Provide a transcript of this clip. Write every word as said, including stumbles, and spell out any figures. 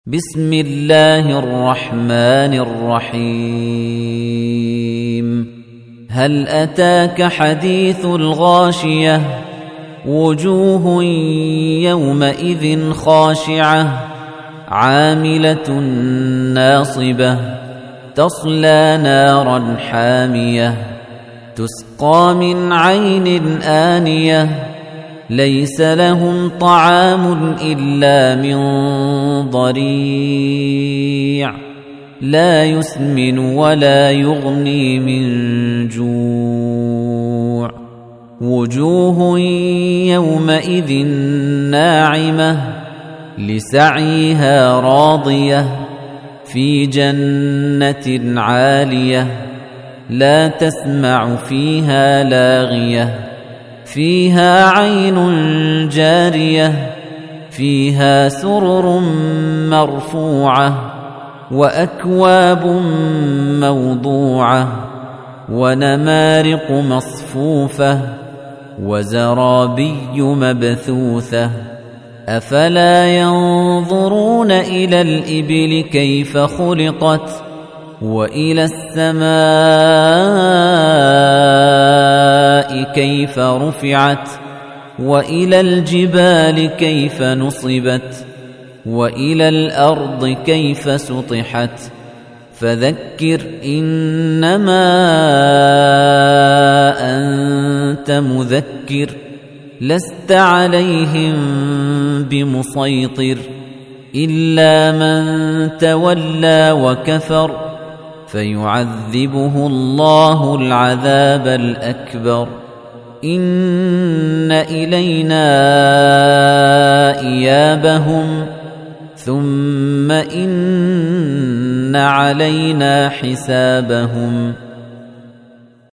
بسم الله الرحمن الرحيم هل أتاك حديث الغاشية وجوه يومئذ خاشعة عاملة ناصبة تصلى نارا حامية تسقى من عين آنية ليس لهم طعام إلا من ضريع لا يسمن ولا يغني من جوع وجوه يومئذ ناعمة لسعيها راضية في جنة عالية لا تسمع فيها لاغية فيها عين جارية فيها سرر مرفوعة وأكواب موضوعة ونمارق مصفوفة وزرابي مبثوثة أفلا ينظرون إلى الإبل كيف خلقت وإلى السماء كيف رفعت وإلى الجبال كيف نصبت وإلى الأرض كيف سطحت فذكر إنما أنت مذكر لست عليهم بمسيطر إلا من تولى وكفر فيعذبه الله العذاب الأكبر إن إلينا إيابهم ثم إن علينا حسابهم